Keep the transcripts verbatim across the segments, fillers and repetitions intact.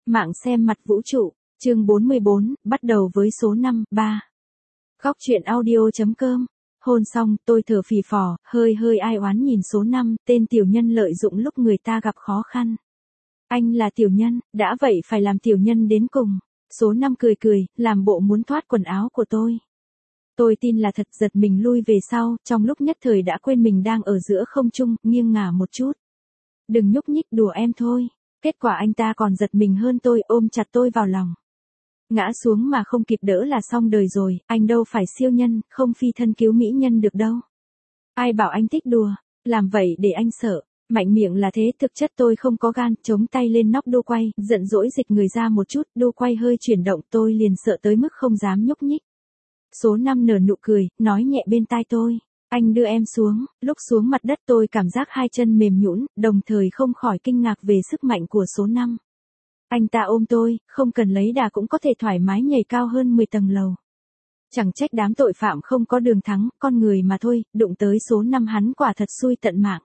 Mạng xem mặt vũ trụ, chương bốn mươi bốn, bắt đầu với số năm, ba. Góc truyện audio.com. Hôn xong, tôi thở phì phò, hơi hơi ai oán nhìn số năm, tên tiểu nhân lợi dụng lúc người ta gặp khó khăn. Anh là tiểu nhân, đã vậy phải làm tiểu nhân đến cùng. Số năm cười cười, làm bộ muốn thoát quần áo của tôi. Tôi tin là thật, giật mình lui về sau, trong lúc nhất thời đã quên mình đang ở giữa không trung, nghiêng ngả một chút. Đừng nhúc nhích, đùa em thôi. Kết quả anh ta còn giật mình hơn tôi, ôm chặt tôi vào lòng. Ngã xuống mà không kịp đỡ là xong đời rồi, anh đâu phải siêu nhân, không phi thân cứu mỹ nhân được đâu. Ai bảo anh thích đùa, làm vậy để anh sợ. Mạnh miệng là thế, thực chất tôi không có gan, chống tay lên nóc đô quay, giận dỗi dịch người ra một chút, đô quay hơi chuyển động, tôi liền sợ tới mức không dám nhúc nhích. Số năm nở nụ cười, nói nhẹ bên tai tôi, anh đưa em xuống. Lúc xuống mặt đất tôi cảm giác hai chân mềm nhũn, đồng thời không khỏi kinh ngạc về sức mạnh của số năm. Anh ta ôm tôi, không cần lấy đà cũng có thể thoải mái nhảy cao hơn mười tầng lầu. Chẳng trách đám tội phạm không có đường thắng, con người mà thôi, đụng tới số năm hắn quả thật xui tận mạng.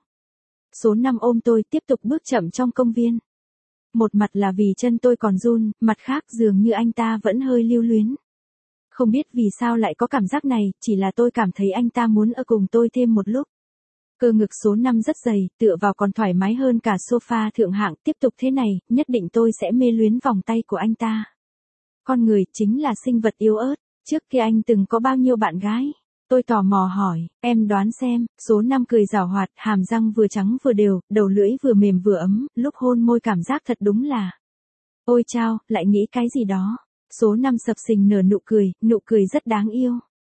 Số năm ôm tôi tiếp tục bước chậm trong công viên. Một mặt là vì chân tôi còn run, mặt khác dường như anh ta vẫn hơi lưu luyến. Không biết vì sao lại có cảm giác này, chỉ là tôi cảm thấy anh ta muốn ở cùng tôi thêm một lúc. Cơ ngực số năm rất dày, tựa vào còn thoải mái hơn cả sofa thượng hạng, tiếp tục thế này, nhất định tôi sẽ mê luyến vòng tay của anh ta. Con người chính là sinh vật yếu ớt, trước kia anh từng có bao nhiêu bạn gái? Tôi tò mò hỏi, em đoán xem. Số năm cười giảo hoạt, hàm răng vừa trắng vừa đều, đầu lưỡi vừa mềm vừa ấm, lúc hôn môi cảm giác thật đúng là. Ôi chao, lại nghĩ cái gì đó. Số năm sập sình nở nụ cười, nụ cười rất đáng yêu.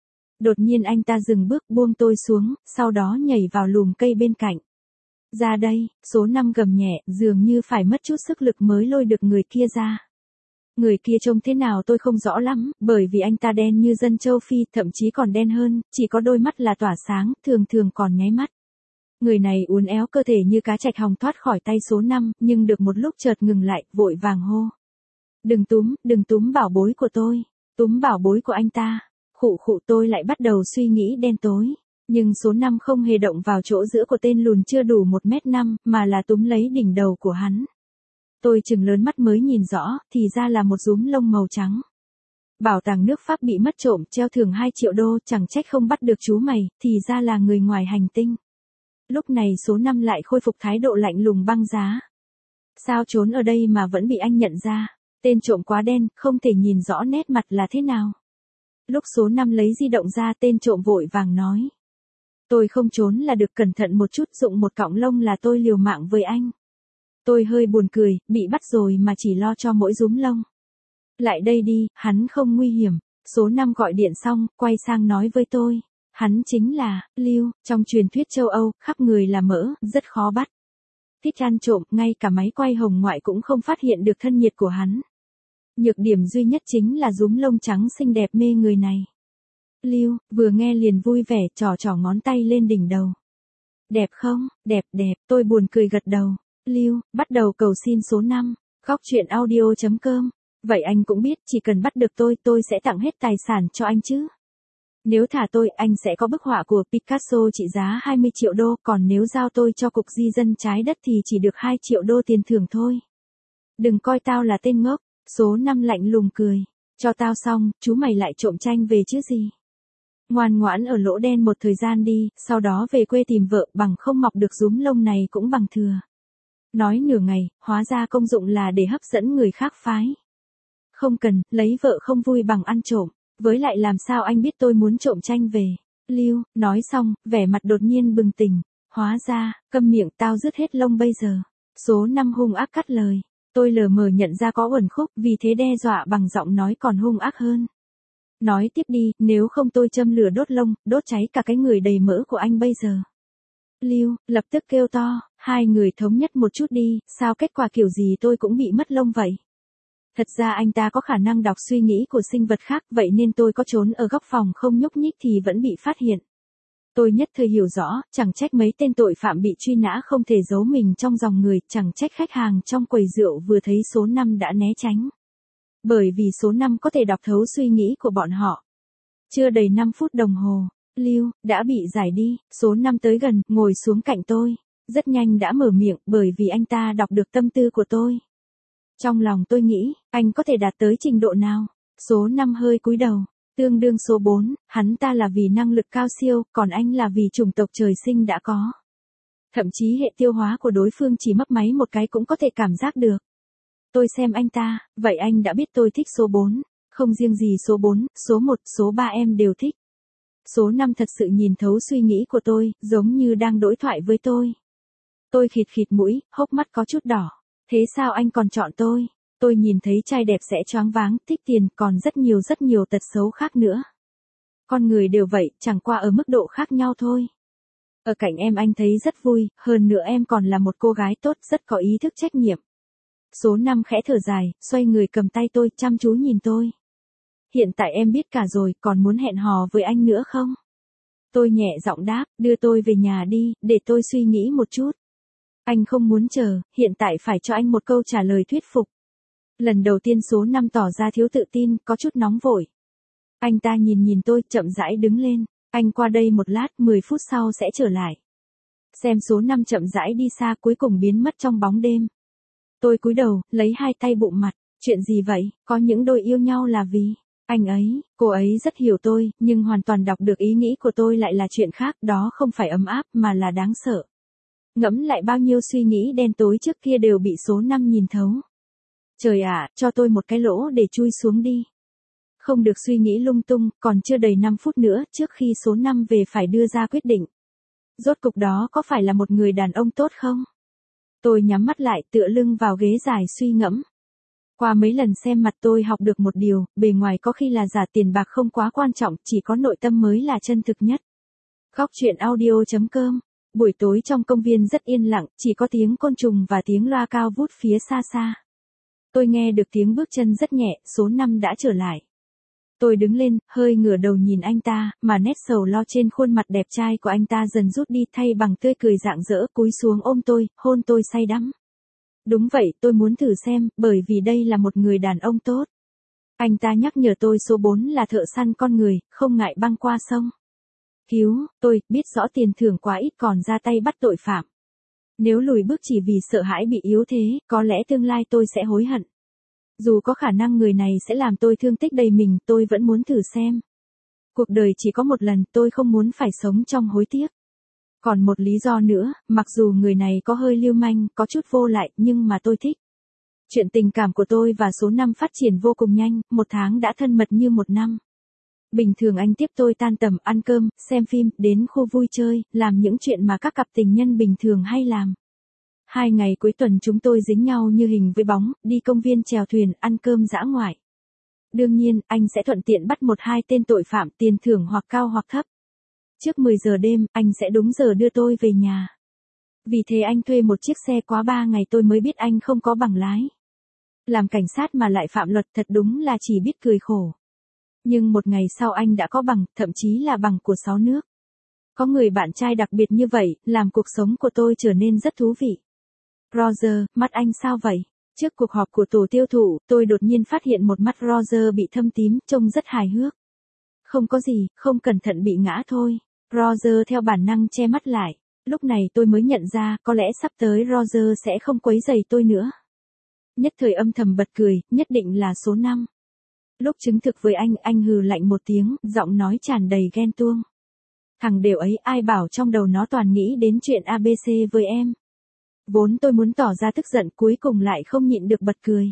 Đột nhiên anh ta dừng bước, buông tôi xuống, sau đó nhảy vào lùm cây bên cạnh. Ra đây, số năm gầm nhẹ, dường như phải mất chút sức lực mới lôi được người kia ra. Người kia trông thế nào tôi không rõ lắm, bởi vì anh ta đen như dân châu Phi, thậm chí còn đen hơn, chỉ có đôi mắt là tỏa sáng, thường thường còn nháy mắt. Người này uốn éo cơ thể như cá trạch hồng thoát khỏi tay số năm, nhưng được một lúc chợt ngừng lại, vội vàng hô. Đừng túm, đừng túm bảo bối của tôi, túm bảo bối của anh ta. Khụ khụ, tôi lại bắt đầu suy nghĩ đen tối. Nhưng số năm không hề động vào chỗ giữa của tên lùn chưa đủ một mét năm, mà là túm lấy đỉnh đầu của hắn. Tôi chừng lớn mắt mới nhìn rõ, thì ra là một rúm lông màu trắng. Bảo tàng nước Pháp bị mất trộm, treo thưởng hai triệu đô, chẳng trách không bắt được chú mày, thì ra là người ngoài hành tinh. Lúc này số năm lại khôi phục thái độ lạnh lùng băng giá. Sao trốn ở đây mà vẫn bị anh nhận ra? Tên trộm quá đen, không thể nhìn rõ nét mặt là thế nào. Lúc số năm lấy di động ra, tên trộm vội vàng nói. Tôi không trốn là được, cẩn thận một chút, dụng một cọng lông là tôi liều mạng với anh. Tôi hơi buồn cười, bị bắt rồi mà chỉ lo cho mỗi rúm lông. Lại đây đi, hắn không nguy hiểm. Số năm gọi điện xong, quay sang nói với tôi. Hắn chính là, Lưu, trong truyền thuyết châu Âu, khắp người là mỡ, rất khó bắt. Thích ăn trộm, ngay cả máy quay hồng ngoại cũng không phát hiện được thân nhiệt của hắn. Nhược điểm duy nhất chính là rúm lông trắng xinh đẹp mê người này. Lưu, vừa nghe liền vui vẻ, trò trò ngón tay lên đỉnh đầu. Đẹp không? Đẹp, đẹp, tôi buồn cười gật đầu. Lưu, bắt đầu cầu xin số năm. Góc truyện audio.com. Vậy anh cũng biết, chỉ cần bắt được tôi, tôi sẽ tặng hết tài sản cho anh chứ. Nếu thả tôi, anh sẽ có bức họa của Picasso trị giá hai mươi triệu đô, còn nếu giao tôi cho cục di dân trái đất thì chỉ được hai triệu đô tiền thưởng thôi. Đừng coi tao là tên ngốc. Số năm lạnh lùng cười. Cho tao xong, chú mày lại trộm tranh về chứ gì. Ngoan ngoãn ở lỗ đen một thời gian đi, sau đó về quê tìm vợ, bằng không mọc được rúm lông này cũng bằng thừa. Nói nửa ngày, hóa ra công dụng là để hấp dẫn người khác phái. Không cần, lấy vợ không vui bằng ăn trộm. Với lại làm sao anh biết tôi muốn trộm tranh về. Lưu, nói xong, vẻ mặt đột nhiên bừng tỉnh. Hóa ra, câm miệng, tao dứt hết lông bây giờ. Số năm hung ác cắt lời. Tôi lờ mờ nhận ra có uẩn khúc, vì thế đe dọa bằng giọng nói còn hung ác hơn. Nói tiếp đi, nếu không tôi châm lửa đốt lông, đốt cháy cả cái người đầy mỡ của anh bây giờ. Lưu, lập tức kêu to, hai người thống nhất một chút đi, sao kết quả kiểu gì tôi cũng bị mất lông vậy? Thật ra anh ta có khả năng đọc suy nghĩ của sinh vật khác, vậy nên tôi có trốn ở góc phòng không nhúc nhích thì vẫn bị phát hiện. Tôi nhất thời hiểu rõ, chẳng trách mấy tên tội phạm bị truy nã không thể giấu mình trong dòng người, chẳng trách khách hàng trong quầy rượu vừa thấy số năm đã né tránh. Bởi vì số năm có thể đọc thấu suy nghĩ của bọn họ. Chưa đầy năm phút đồng hồ, Lưu, đã bị giải đi, số năm tới gần, ngồi xuống cạnh tôi. Rất nhanh đã mở miệng, bởi vì anh ta đọc được tâm tư của tôi. Trong lòng tôi nghĩ, anh có thể đạt tới trình độ nào? Số năm hơi cúi đầu. Tương đương số bốn, hắn ta là vì năng lực cao siêu, còn anh là vì chủng tộc trời sinh đã có. Thậm chí hệ tiêu hóa của đối phương chỉ mấp máy một cái cũng có thể cảm giác được. Tôi xem anh ta, vậy anh đã biết tôi thích số bốn, không riêng gì số bốn, số một, số ba em đều thích. Số năm thật sự nhìn thấu suy nghĩ của tôi, giống như đang đối thoại với tôi. Tôi khịt khịt mũi, hốc mắt có chút đỏ. Thế sao anh còn chọn tôi? Tôi nhìn thấy trai đẹp sẽ choáng váng, thích tiền, còn rất nhiều rất nhiều tật xấu khác nữa. Con người đều vậy, chẳng qua ở mức độ khác nhau thôi. Ở cạnh em anh thấy rất vui, hơn nữa em còn là một cô gái tốt, rất có ý thức trách nhiệm. Số năm khẽ thở dài, xoay người cầm tay tôi, chăm chú nhìn tôi. Hiện tại em biết cả rồi, còn muốn hẹn hò với anh nữa không? Tôi nhẹ giọng đáp, đưa tôi về nhà đi, để tôi suy nghĩ một chút. Anh không muốn chờ, hiện tại phải cho anh một câu trả lời thuyết phục. Lần đầu tiên số năm tỏ ra thiếu tự tin, có chút nóng vội. Anh ta nhìn nhìn tôi, chậm rãi đứng lên. Anh qua đây một lát, mười phút sau sẽ trở lại. Xem số năm chậm rãi đi xa, cuối cùng biến mất trong bóng đêm. Tôi cúi đầu, lấy hai tay bụng mặt. Chuyện gì vậy? Có những đôi yêu nhau là vì anh ấy, cô ấy rất hiểu tôi, nhưng hoàn toàn đọc được ý nghĩ của tôi lại là chuyện khác, đó không phải ấm áp mà là đáng sợ. Ngẫm lại bao nhiêu suy nghĩ đen tối trước kia đều bị số năm nhìn thấu. Trời ạ, cho tôi một cái lỗ để chui xuống đi. Không được suy nghĩ lung tung, còn chưa đầy năm phút nữa trước khi số năm về phải đưa ra quyết định. Rốt cục đó có phải là một người đàn ông tốt không? Tôi nhắm mắt lại, tựa lưng vào ghế dài suy ngẫm. Qua mấy lần xem mặt tôi học được một điều, bề ngoài có khi là giả, tiền bạc không quá quan trọng, chỉ có nội tâm mới là chân thực nhất. Góc truyện audio chấm com. Buổi tối trong công viên rất yên lặng, chỉ có tiếng côn trùng và tiếng loa cao vút phía xa xa. Tôi nghe được tiếng bước chân rất nhẹ, số năm đã trở lại. Tôi đứng lên, hơi ngửa đầu nhìn anh ta, mà nét sầu lo trên khuôn mặt đẹp trai của anh ta dần rút đi, thay bằng tươi cười rạng rỡ, cúi xuống ôm tôi, hôn tôi say đắm. Đúng vậy, tôi muốn thử xem, bởi vì đây là một người đàn ông tốt. Anh ta nhắc nhở tôi số bốn là thợ săn con người, không ngại băng qua sông. Cứu, tôi biết rõ tiền thưởng quá ít còn ra tay bắt tội phạm. Nếu lùi bước chỉ vì sợ hãi bị yếu thế, có lẽ tương lai tôi sẽ hối hận. Dù có khả năng người này sẽ làm tôi thương tích đầy mình, tôi vẫn muốn thử xem. Cuộc đời chỉ có một lần, tôi không muốn phải sống trong hối tiếc. Còn một lý do nữa, mặc dù người này có hơi lưu manh, có chút vô lại, nhưng mà tôi thích. Chuyện tình cảm của tôi và số năm phát triển vô cùng nhanh, một tháng đã thân mật như một năm. Bình thường anh tiếp tôi tan tầm, ăn cơm, xem phim, đến khu vui chơi, làm những chuyện mà các cặp tình nhân bình thường hay làm. Hai ngày cuối tuần chúng tôi dính nhau như hình với bóng, đi công viên chèo thuyền, ăn cơm dã ngoại. Đương nhiên, anh sẽ thuận tiện bắt một hai tên tội phạm, tiền thưởng hoặc cao hoặc thấp. Trước mười giờ đêm, anh sẽ đúng giờ đưa tôi về nhà. Vì thế anh thuê một chiếc xe, quá ba ngày tôi mới biết anh không có bằng lái. Làm cảnh sát mà lại phạm luật thật đúng là chỉ biết cười khổ. Nhưng một ngày sau anh đã có bằng, thậm chí là bằng của sáu nước. Có người bạn trai đặc biệt như vậy, làm cuộc sống của tôi trở nên rất thú vị. Roger, mắt anh sao vậy? Trước cuộc họp của tổ tiêu thụ, tôi đột nhiên phát hiện một mắt Roger bị thâm tím, trông rất hài hước. Không có gì, không cẩn thận bị ngã thôi. Roger theo bản năng che mắt lại. Lúc này tôi mới nhận ra, có lẽ sắp tới Roger sẽ không quấy rầy tôi nữa. Nhất thời âm thầm bật cười, nhất định là số năm. Lúc chứng thực với anh, anh hừ lạnh một tiếng, giọng nói tràn đầy ghen tuông. Thằng đều ấy, ai bảo trong đầu nó toàn nghĩ đến chuyện a bê xê với em. Vốn tôi muốn tỏ ra tức giận, cuối cùng lại không nhịn được bật cười.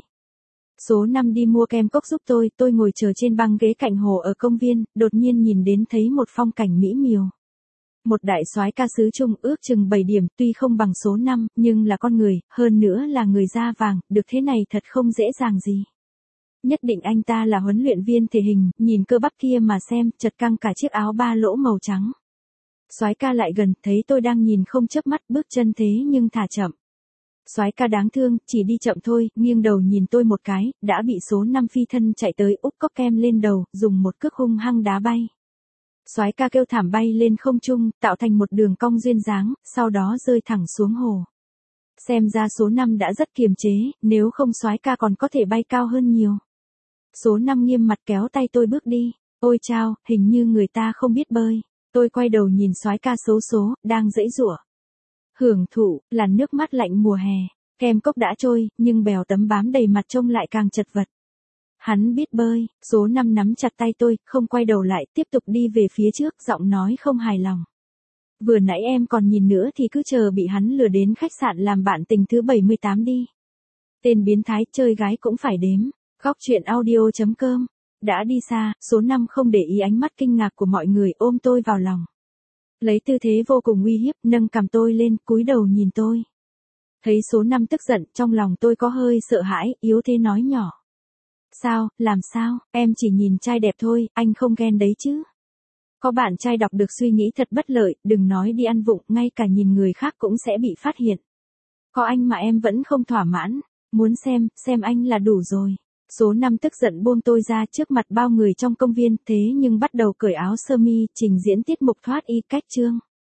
Số năm đi mua kem cốc giúp tôi, tôi ngồi chờ trên băng ghế cạnh hồ ở công viên, đột nhiên nhìn đến thấy một phong cảnh mỹ miều. Một đại soái ca xứ Trung, ước chừng bảy điểm, tuy không bằng số năm, nhưng là con người, hơn nữa là người da vàng, được thế này thật không dễ dàng gì. Nhất định anh ta là huấn luyện viên thể hình, nhìn cơ bắp kia mà xem, chật căng cả chiếc áo ba lỗ màu trắng. Soái ca lại gần, thấy tôi đang nhìn không chớp mắt, bước chân thế nhưng thả chậm. Soái ca đáng thương, chỉ đi chậm thôi, nghiêng đầu nhìn tôi một cái, đã bị số năm phi thân chạy tới, úp cốc kem lên đầu, dùng một cước hung hăng đá bay. Soái ca kêu thảm bay lên không trung, tạo thành một đường cong duyên dáng, sau đó rơi thẳng xuống hồ. Xem ra số năm đã rất kiềm chế, nếu không soái ca còn có thể bay cao hơn nhiều. Số năm nghiêm mặt kéo tay tôi bước đi. Ôi chao, hình như người ta không biết bơi. Tôi quay đầu nhìn soái ca xấu số, đang giãy giụa. Hưởng thụ, làn nước mát lạnh mùa hè. Kem cốc đã trôi, nhưng bèo tấm bám đầy mặt trông lại càng chật vật. Hắn biết bơi, số năm nắm chặt tay tôi, không quay đầu lại, tiếp tục đi về phía trước, giọng nói không hài lòng. Vừa nãy em còn nhìn nữa thì cứ chờ bị hắn lừa đến khách sạn làm bạn tình thứ bảy mươi tám đi. Tên biến thái, chơi gái cũng phải đếm. Góc truyện audio chấm com. Đã đi xa, số năm không để ý ánh mắt kinh ngạc của mọi người, ôm tôi vào lòng. Lấy tư thế vô cùng uy hiếp, nâng cằm tôi lên, cúi đầu nhìn tôi. Thấy số năm tức giận, trong lòng tôi có hơi sợ hãi, yếu thế nói nhỏ. Sao, làm sao, em chỉ nhìn trai đẹp thôi, anh không ghen đấy chứ. Có bạn trai đọc được suy nghĩ thật bất lợi, đừng nói đi ăn vụng, ngay cả nhìn người khác cũng sẽ bị phát hiện. Có anh mà em vẫn không thỏa mãn, muốn xem, xem anh là đủ rồi. Số năm tức giận buông tôi ra trước mặt bao người trong công viên, thế nhưng bắt đầu cởi áo sơ mi, trình diễn tiết mục thoát y cách chương.